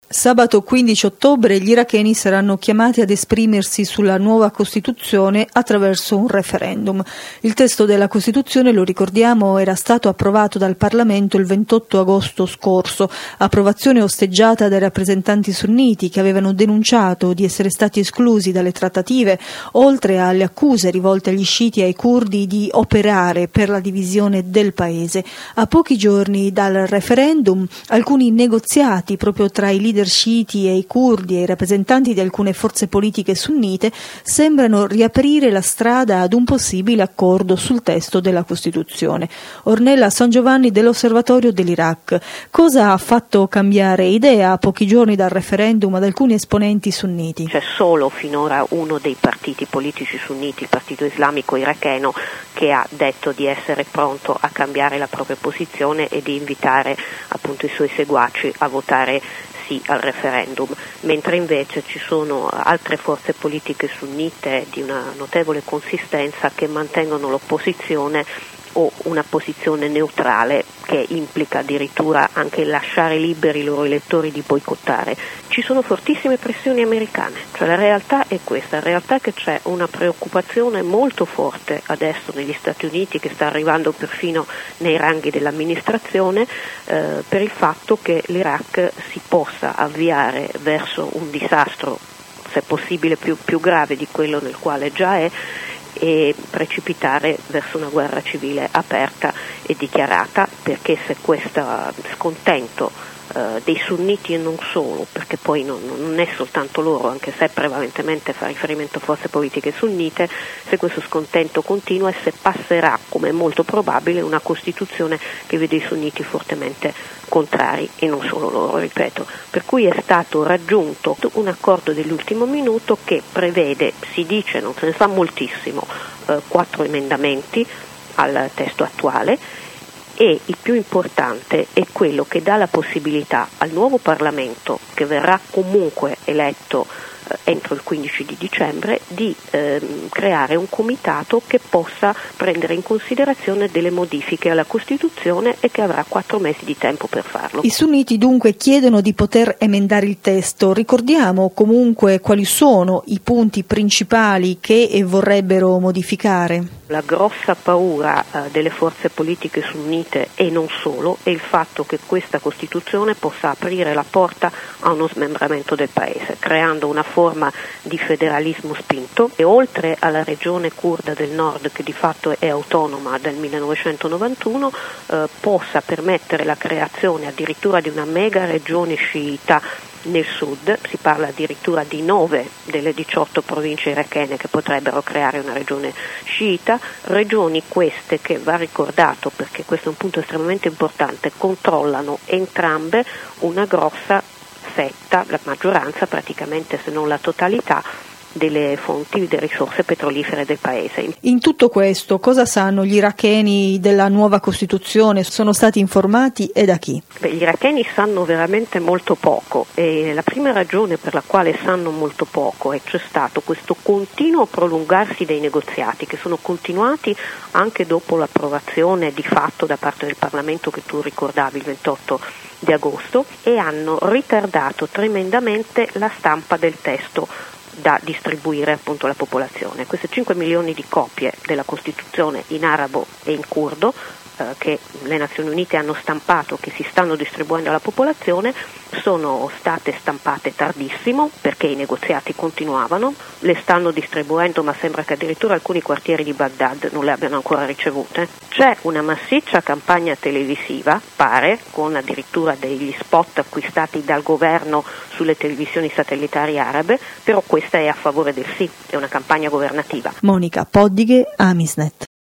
Sabato 15 ottobre gli iracheni saranno chiamati ad esprimersi sulla nuova Costituzione attraverso un referendum. Il testo della Costituzione, lo ricordiamo, era stato approvato dal Parlamento il 28 agosto scorso, approvazione osteggiata dai rappresentanti sunniti che avevano denunciato di essere stati esclusi dalle trattative, oltre alle accuse rivolte agli sciiti e ai curdi di operare per la divisione del paese. A pochi giorni dal referendum, alcuni negoziati proprio tra i leader sciiti e i curdi e i rappresentanti di alcune forze politiche sunnite sembrano riaprire la strada ad un possibile accordo sul testo della Costituzione. Ornella Sangiovanni dell'Osservatorio dell'Iraq. Cosa ha fatto cambiare idea a pochi giorni dal referendum ad alcuni esponenti sunniti? C'è solo finora uno dei partiti politici sunniti, il Partito Islamico iracheno, che ha detto di essere pronto a cambiare la propria posizione e di invitare appunto i suoi seguaci a votare sì al referendum, mentre invece ci sono altre forze politiche sunnite di una notevole consistenza che mantengono l'opposizione o una posizione neutrale, che implica addirittura anche lasciare liberi i loro elettori di boicottare. Ci sono fortissime pressioni americane, cioè la realtà è questa, la realtà è che c'è una preoccupazione molto forte adesso negli Stati Uniti, che sta arrivando perfino nei ranghi dell'amministrazione, per il fatto che l'Iraq si possa avviare verso un disastro, se possibile più grave di quello nel quale già è, e precipitare verso una guerra civile aperta e dichiarata, perché se questo scontento dei sunniti e non solo, perché poi non è soltanto loro, anche se prevalentemente fa riferimento a forze politiche sunnite, se questo scontento continua e se passerà, come è molto probabile, una Costituzione che vede i sunniti fortemente contrari, e non solo loro, ripeto. Per cui è stato raggiunto un accordo dell'ultimo minuto che prevede, si dice, non se ne sa moltissimo, 4 emendamenti al testo attuale, e il più importante è quello che dà la possibilità al nuovo Parlamento, che verrà comunque eletto entro il 15 di dicembre, di creare un comitato che possa prendere in considerazione delle modifiche alla Costituzione e che avrà 4 mesi di tempo per farlo. I sunniti dunque chiedono di poter emendare il testo. Ricordiamo comunque quali sono i punti principali che vorrebbero modificare. La grossa paura delle forze politiche sunnite, e non solo, è il fatto che questa Costituzione possa aprire la porta a uno smembramento del Paese, creando una forma di federalismo spinto, e oltre alla regione curda del nord, che di fatto è autonoma dal 1991, possa permettere la creazione addirittura di una mega regione sciita nel sud. Si parla addirittura di 9 delle 18 province irachene che potrebbero creare una regione sciita, regioni queste che, va ricordato perché questo è un punto estremamente importante, controllano entrambe una grossa fetta, la maggioranza praticamente, se non la totalità, delle fonti, delle risorse petrolifere del paese. In tutto questo, cosa sanno gli iracheni della nuova Costituzione? Sono stati informati e da chi? Gli iracheni sanno veramente molto poco, e la prima ragione per la quale sanno molto poco è che c'è stato questo continuo prolungarsi dei negoziati, che sono continuati anche dopo l'approvazione di fatto da parte del Parlamento che tu ricordavi il 28 di agosto, e hanno ritardato tremendamente la stampa del testo da distribuire appunto alla popolazione. Queste 5 milioni di copie della Costituzione in arabo e in curdo che le Nazioni Unite hanno stampato, che si stanno distribuendo alla popolazione, sono state stampate tardissimo perché i negoziati continuavano, le stanno distribuendo, ma sembra che addirittura alcuni quartieri di Baghdad non le abbiano ancora ricevute. C'è una massiccia campagna televisiva, pare, con addirittura degli spot acquistati dal governo sulle televisioni satellitari arabe, però questa è a favore del sì, è una campagna governativa. Monica Poddighe, Amisnet.